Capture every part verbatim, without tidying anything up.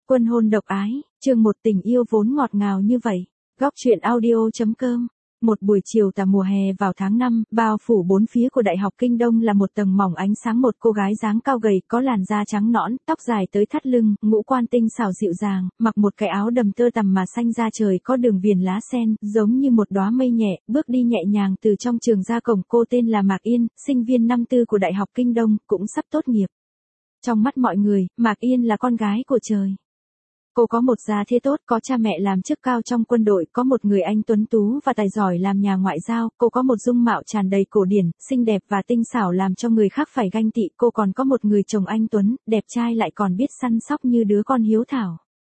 Quân hôn độc ái, chương một tình yêu vốn ngọt ngào như vậy. Góc truyện audio.com. Một buổi chiều tà mùa hè vào tháng năm, bao phủ bốn phía của Đại học Kinh Đông là một tầng mỏng ánh sáng. Một cô gái dáng cao gầy, có làn da trắng nõn, tóc dài tới thắt lưng, ngũ quan tinh xảo dịu dàng, mặc một cái áo đầm tơ tằm mà xanh da trời có đường viền lá sen, giống như một đóa mây nhẹ, bước đi nhẹ nhàng từ trong trường ra cổng. Cô tên là Mạc Yên, sinh viên năm tư của Đại học Kinh Đông, cũng sắp tốt nghiệp. Trong mắt mọi người, Mạc Yên là con gái của trời. Cô có một gia thế tốt, có cha mẹ làm chức cao trong quân đội, có một người anh tuấn tú và tài giỏi làm nhà ngoại giao, cô có một dung mạo tràn đầy cổ điển, xinh đẹp và tinh xảo làm cho người khác phải ganh tị, cô còn có một người chồng anh tuấn, đẹp trai lại còn biết săn sóc như đứa con hiếu thảo.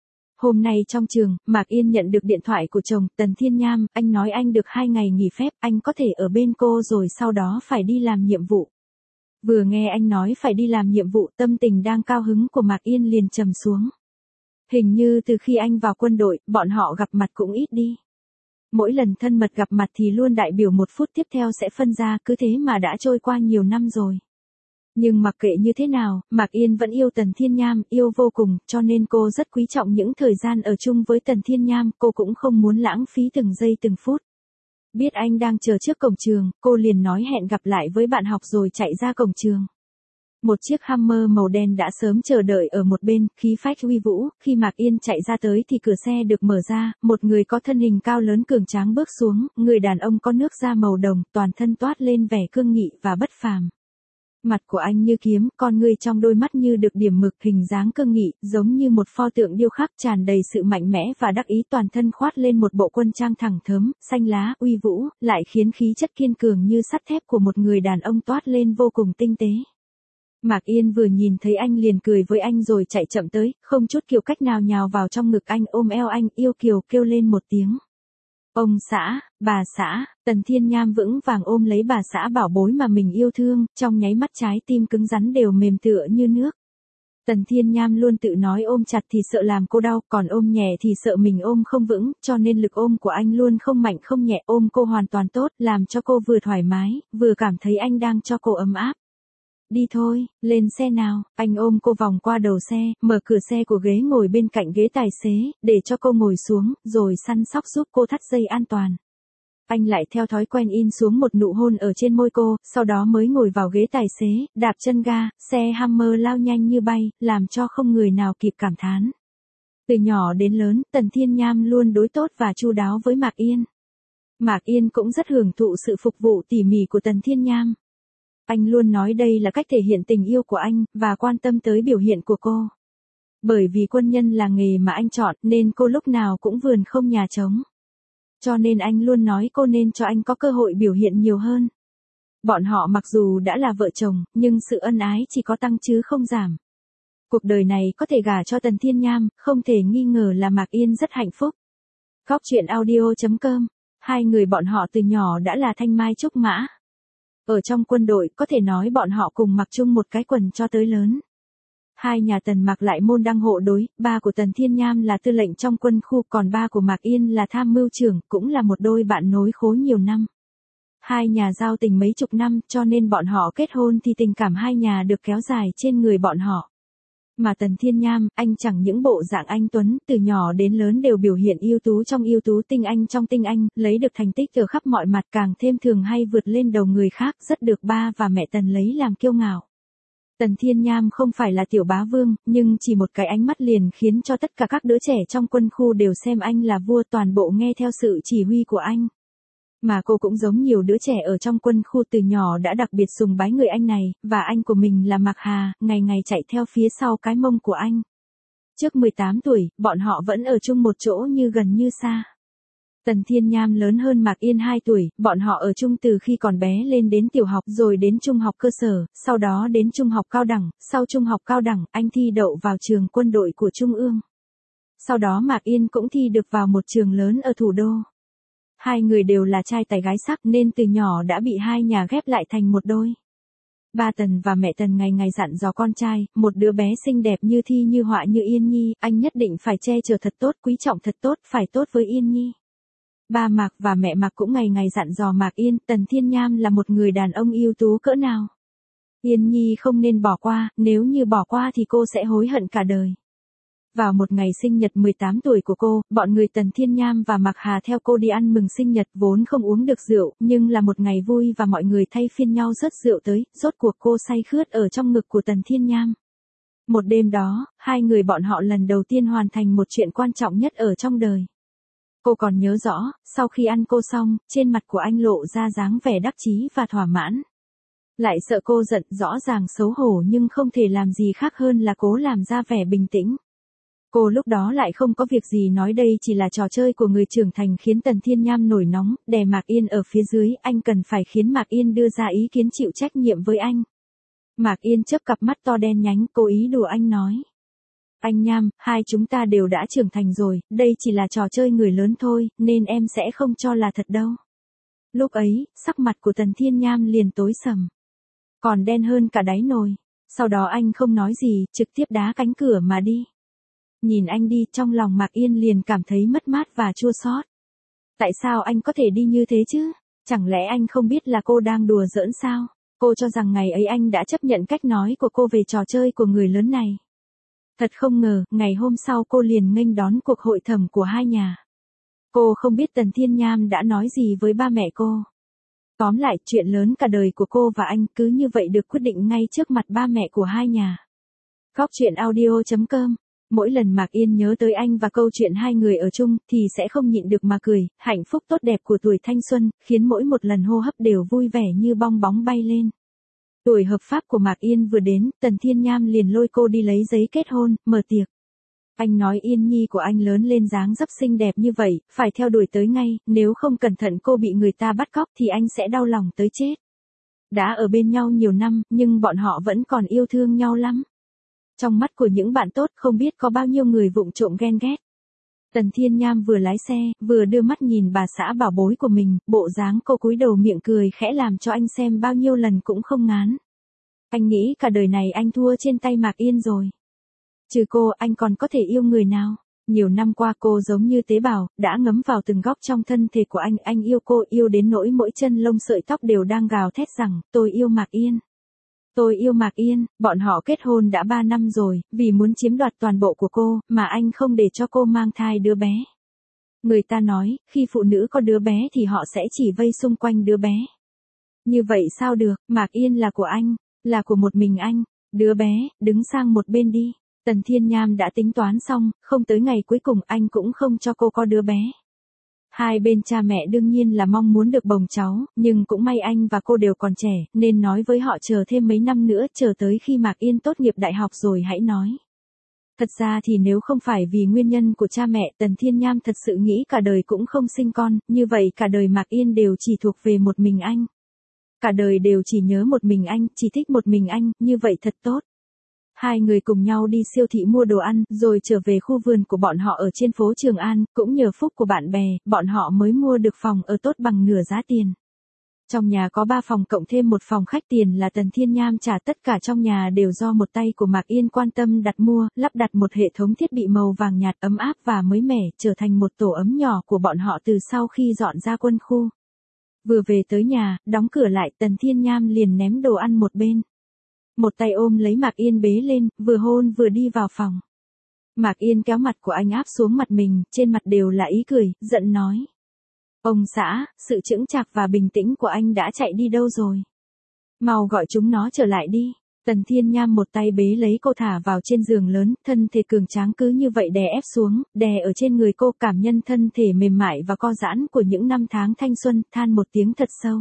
Hôm nay trong trường, Mạc Yên nhận được điện thoại của chồng, Tần Thiên Nham, anh nói anh được hai ngày nghỉ phép, anh có thể ở bên cô rồi sau đó phải đi làm nhiệm vụ. Vừa nghe anh nói phải đi làm nhiệm vụ, tâm tình đang cao hứng của Mạc Yên liền trầm xuống. Hình như từ khi anh vào quân đội, bọn họ gặp mặt cũng ít đi. Mỗi lần thân mật gặp mặt thì luôn đại biểu một phút tiếp theo sẽ phân ra, cứ thế mà đã trôi qua nhiều năm rồi. Nhưng mặc kệ như thế nào, Mạc Yên vẫn yêu Tần Thiên Nham, yêu vô cùng, cho nên cô rất quý trọng những thời gian ở chung với Tần Thiên Nham, cô cũng không muốn lãng phí từng giây từng phút. Biết anh đang chờ trước cổng trường, cô liền nói hẹn gặp lại với bạn học rồi chạy ra cổng trường. Một chiếc Hummer màu đen đã sớm chờ đợi ở một bên, khí phách uy vũ, khi Mạc Yên chạy ra tới thì cửa xe được mở ra, một người có thân hình cao lớn cường tráng bước xuống, người đàn ông có nước da màu đồng, toàn thân toát lên vẻ cương nghị và bất phàm. Mặt của anh như kiếm, con người trong đôi mắt như được điểm mực, hình dáng cương nghị, giống như một pho tượng điêu khắc tràn đầy sự mạnh mẽ và đắc ý, toàn thân khoát lên một bộ quân trang thẳng thớm, xanh lá, uy vũ, lại khiến khí chất kiên cường như sắt thép của một người đàn ông toát lên vô cùng tinh tế. Mạc Yên vừa nhìn thấy anh liền cười với anh rồi chạy chậm tới, không chút kiêu cách nào nhào vào trong ngực anh, ôm eo anh, yêu kiều kêu lên một tiếng. Ông xã, bà xã, Tần Thiên Nham vững vàng ôm lấy bà xã bảo bối mà mình yêu thương, trong nháy mắt trái tim cứng rắn đều mềm tựa như nước. Tần Thiên Nham luôn tự nói ôm chặt thì sợ làm cô đau, còn ôm nhẹ thì sợ mình ôm không vững, cho nên lực ôm của anh luôn không mạnh không nhẹ, ôm cô hoàn toàn tốt, làm cho cô vừa thoải mái, vừa cảm thấy anh đang cho cô ấm áp. Đi thôi, lên xe nào, anh ôm cô vòng qua đầu xe, mở cửa xe của ghế ngồi bên cạnh ghế tài xế, để cho cô ngồi xuống, rồi săn sóc giúp cô thắt dây an toàn. Anh lại theo thói quen in xuống một nụ hôn ở trên môi cô, sau đó mới ngồi vào ghế tài xế, đạp chân ga, xe Hummer lao nhanh như bay, làm cho không người nào kịp cảm thán. Từ nhỏ đến lớn, Tần Thiên Nham luôn đối tốt và chu đáo với Mạc Yên. Mạc Yên cũng rất hưởng thụ sự phục vụ tỉ mỉ của Tần Thiên Nham. Anh luôn nói đây là cách thể hiện tình yêu của anh, và quan tâm tới biểu hiện của cô. Bởi vì quân nhân là nghề mà anh chọn, nên cô lúc nào cũng vườn không nhà trống. Cho nên anh luôn nói cô nên cho anh có cơ hội biểu hiện nhiều hơn. Bọn họ mặc dù đã là vợ chồng, nhưng sự ân ái chỉ có tăng chứ không giảm. Cuộc đời này có thể gả cho Tần Thiên Nham, không thể nghi ngờ là Mạc Yên rất hạnh phúc. Góc truyện audio.com. Hai người bọn họ từ nhỏ đã là thanh mai trúc mã. Ở trong quân đội, có thể nói bọn họ cùng mặc chung một cái quần cho tới lớn. Hai nhà Tần Mạc lại môn đăng hộ đối, ba của Tần Thiên Nham là tư lệnh trong quân khu, còn ba của Mạc Yên là tham mưu trưởng, cũng là một đôi bạn nối khố nhiều năm. Hai nhà giao tình mấy chục năm, cho nên bọn họ kết hôn thì tình cảm hai nhà được kéo dài trên người bọn họ. Mà Tần Thiên Nham, anh chẳng những bộ dạng anh tuấn, từ nhỏ đến lớn đều biểu hiện ưu tú trong ưu tú, tinh anh trong tinh anh, lấy được thành tích ở khắp mọi mặt, càng thêm thường hay vượt lên đầu người khác, rất được ba và mẹ Tần lấy làm kiêu ngạo. Tần Thiên Nham không phải là tiểu bá vương, nhưng chỉ một cái ánh mắt liền khiến cho tất cả các đứa trẻ trong quân khu đều xem anh là vua, toàn bộ nghe theo sự chỉ huy của anh. Mà cô cũng giống nhiều đứa trẻ ở trong quân khu, từ nhỏ đã đặc biệt sùng bái người anh này, và anh của mình là Mạc Hà, ngày ngày chạy theo phía sau cái mông của anh. Trước mười tám tuổi, bọn họ vẫn ở chung một chỗ như gần như xa. Tần Thiên Nham lớn hơn Mạc Yên hai tuổi, bọn họ ở chung từ khi còn bé lên đến tiểu học rồi đến trung học cơ sở, sau đó đến trung học cao đẳng, sau trung học cao đẳng, anh thi đậu vào trường quân đội của Trung ương. Sau đó Mạc Yên cũng thi được vào một trường lớn ở thủ đô. Hai người đều là trai tài gái sắc nên từ nhỏ đã bị hai nhà ghép lại thành một đôi. Ba Tần và mẹ Tần ngày ngày dặn dò con trai, một đứa bé xinh đẹp như thi như họa như Yên Nhi, anh nhất định phải che chở thật tốt, quý trọng thật tốt, phải tốt với Yên Nhi. Ba Mạc và mẹ Mạc cũng ngày ngày dặn dò Mạc Yên, Tần Thiên Nham là một người đàn ông ưu tú cỡ nào. Yên Nhi không nên bỏ qua, nếu như bỏ qua thì cô sẽ hối hận cả đời. Vào một ngày sinh nhật mười tám tuổi của cô, bọn người Tần Thiên Nham và Mạc Hà theo cô đi ăn mừng sinh nhật vốn không uống được rượu, nhưng là một ngày vui và mọi người thay phiên nhau rớt rượu tới, rốt cuộc cô say khướt ở trong ngực của Tần Thiên Nham. Một đêm đó, hai người bọn họ lần đầu tiên hoàn thành một chuyện quan trọng nhất ở trong đời. Cô còn nhớ rõ, sau khi ăn cô xong, trên mặt của anh lộ ra dáng vẻ đắc chí và thỏa mãn. Lại sợ cô giận, rõ ràng xấu hổ nhưng không thể làm gì khác hơn là cố làm ra vẻ bình tĩnh. Cô lúc đó lại không có việc gì nói đây chỉ là trò chơi của người trưởng thành khiến Tần Thiên Nham nổi nóng, đè Mạc Yên ở phía dưới, anh cần phải khiến Mạc Yên đưa ra ý kiến chịu trách nhiệm với anh. Mạc Yên chớp cặp mắt to đen nhánh, cố ý đùa anh nói. Anh Nham, hai chúng ta đều đã trưởng thành rồi, đây chỉ là trò chơi người lớn thôi, nên em sẽ không cho là thật đâu. Lúc ấy, sắc mặt của Tần Thiên Nham liền tối sầm. Còn đen hơn cả đáy nồi. Sau đó anh không nói gì, trực tiếp đá cánh cửa mà đi. Nhìn anh đi, trong lòng Mạc Yên liền cảm thấy mất mát và chua xót. Tại sao anh có thể đi như thế chứ? Chẳng lẽ anh không biết là cô đang đùa giỡn sao? Cô cho rằng ngày ấy anh đã chấp nhận cách nói của cô về trò chơi của người lớn này. Thật không ngờ, ngày hôm sau cô liền nghênh đón cuộc hội thẩm của hai nhà. Cô không biết Tần Thiên Nham đã nói gì với ba mẹ cô. Tóm lại, chuyện lớn cả đời của cô và anh cứ như vậy được quyết định ngay trước mặt ba mẹ của hai nhà. Góc truyện audio chấm com. Mỗi lần Mạc Yên nhớ tới anh và câu chuyện hai người ở chung thì sẽ không nhịn được mà cười, hạnh phúc tốt đẹp của tuổi thanh xuân, khiến mỗi một lần hô hấp đều vui vẻ như bong bóng bay lên. Tuổi hợp pháp của Mạc Yên vừa đến, Tần Thiên Nham liền lôi cô đi lấy giấy kết hôn, mở tiệc. Anh nói Yên Nhi của anh lớn lên dáng dấp xinh đẹp như vậy, phải theo đuổi tới ngay, nếu không cẩn thận cô bị người ta bắt cóc thì anh sẽ đau lòng tới chết. Đã ở bên nhau nhiều năm, nhưng bọn họ vẫn còn yêu thương nhau lắm. Trong mắt của những bạn tốt không biết có bao nhiêu người vụng trộm ghen ghét. Tần Thiên Nham vừa lái xe, vừa đưa mắt nhìn bà xã bảo bối của mình, bộ dáng cô cúi đầu miệng cười khẽ làm cho anh xem bao nhiêu lần cũng không ngán. Anh nghĩ cả đời này anh thua trên tay Mạc Yên rồi. Trừ cô, anh còn có thể yêu người nào? Nhiều năm qua cô giống như tế bào, đã ngấm vào từng góc trong thân thể của anh. Anh yêu cô, yêu đến nỗi mỗi chân lông sợi tóc đều đang gào thét rằng, tôi yêu Mạc Yên. Tôi yêu Mạc Yên. Bọn họ kết hôn đã ba năm rồi, vì muốn chiếm đoạt toàn bộ của cô, mà anh không để cho cô mang thai đứa bé. Người ta nói, khi phụ nữ có đứa bé thì họ sẽ chỉ vây xung quanh đứa bé. Như vậy sao được, Mạc Yên là của anh, là của một mình anh. Đứa bé, đứng sang một bên đi. Tần Thiên Nham đã tính toán xong, không tới ngày cuối cùng anh cũng không cho cô có đứa bé. Hai bên cha mẹ đương nhiên là mong muốn được bồng cháu, nhưng cũng may anh và cô đều còn trẻ, nên nói với họ chờ thêm mấy năm nữa, chờ tới khi Mạc Yên tốt nghiệp đại học rồi hãy nói. Thật ra thì nếu không phải vì nguyên nhân của cha mẹ, Tần Thiên Nham thật sự nghĩ cả đời cũng không sinh con, như vậy cả đời Mạc Yên đều chỉ thuộc về một mình anh. Cả đời đều chỉ nhớ một mình anh, chỉ thích một mình anh, như vậy thật tốt. Hai người cùng nhau đi siêu thị mua đồ ăn, rồi trở về khu vườn của bọn họ ở trên phố Trường An, cũng nhờ phúc của bạn bè, bọn họ mới mua được phòng ở tốt bằng nửa giá tiền. Trong nhà có ba phòng cộng thêm một phòng khách, tiền là Tần Thiên Nham trả, tất cả trong nhà đều do một tay của Mạc Yên quan tâm đặt mua, lắp đặt một hệ thống thiết bị màu vàng nhạt ấm áp và mới mẻ, trở thành một tổ ấm nhỏ của bọn họ từ sau khi dọn ra quân khu. Vừa về tới nhà, đóng cửa lại, Tần Thiên Nham liền ném đồ ăn một bên. Một tay ôm lấy Mạc Yên bế lên, vừa hôn vừa đi vào phòng. Mạc Yên kéo mặt của anh áp xuống mặt mình, trên mặt đều là ý cười, giận nói. Ông xã, sự chững chạc và bình tĩnh của anh đã chạy đi đâu rồi? Mau gọi chúng nó trở lại đi. Tần Thiên Nham một tay bế lấy cô thả vào trên giường lớn, thân thể cường tráng cứ như vậy đè ép xuống, đè ở trên người cô, cảm nhận thân thể mềm mại và co giãn của những năm tháng thanh xuân, than một tiếng thật sâu.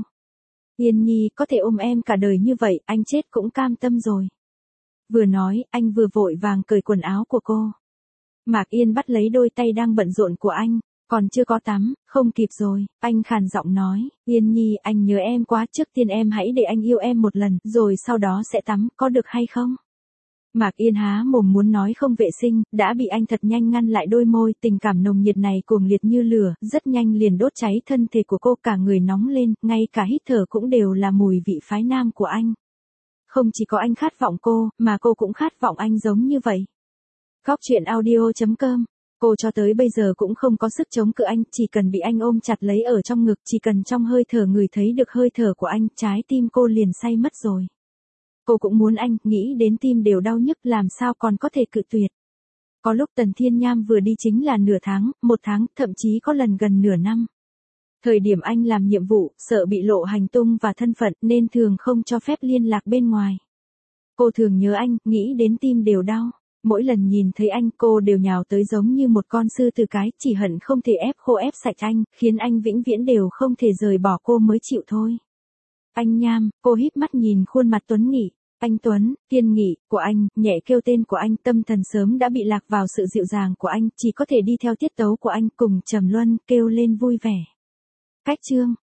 Yên Nhi, có thể ôm em cả đời như vậy, anh chết cũng cam tâm rồi. Vừa nói, anh vừa vội vàng cởi quần áo của cô. Mạc Yên bắt lấy đôi tay đang bận rộn của anh, còn chưa có tắm, không kịp rồi, anh khàn giọng nói, Yên Nhi, anh nhớ em quá, trước tiên em hãy để anh yêu em một lần, rồi sau đó sẽ tắm, có được hay không? Mạc Yên há mồm muốn nói không vệ sinh, đã bị anh thật nhanh ngăn lại đôi môi, tình cảm nồng nhiệt này cuồng liệt như lửa, rất nhanh liền đốt cháy thân thể của cô, cả người nóng lên, ngay cả hít thở cũng đều là mùi vị phái nam của anh. Không chỉ có anh khát vọng cô, mà cô cũng khát vọng anh giống như vậy. Góc truyện audio chấm com. Cô cho tới bây giờ cũng không có sức chống cự anh, chỉ cần bị anh ôm chặt lấy ở trong ngực, chỉ cần trong hơi thở người thấy được hơi thở của anh, trái tim cô liền say mất rồi. Cô cũng muốn anh, nghĩ đến tim đều đau nhức, làm sao còn có thể cự tuyệt. Có lúc Tần Thiên Nham vừa đi chính là nửa tháng, một tháng, thậm chí có lần gần nửa năm. Thời điểm anh làm nhiệm vụ, sợ bị lộ hành tung và thân phận nên thường không cho phép liên lạc bên ngoài. Cô thường nhớ anh, nghĩ đến tim đều đau. Mỗi lần nhìn thấy anh cô đều nhào tới giống như một con sư tử cái, chỉ hận không thể ép khô ép sạch anh, khiến anh vĩnh viễn đều không thể rời bỏ cô mới chịu thôi. Anh Nham, cô híp mắt nhìn khuôn mặt Tuấn Nghị. Anh Tuấn, Tiên Nghị, của anh, nhẹ kêu tên của anh, tâm thần sớm đã bị lạc vào sự dịu dàng của anh, chỉ có thể đi theo tiết tấu của anh cùng Trầm Luân, kêu lên vui vẻ. Cách chương.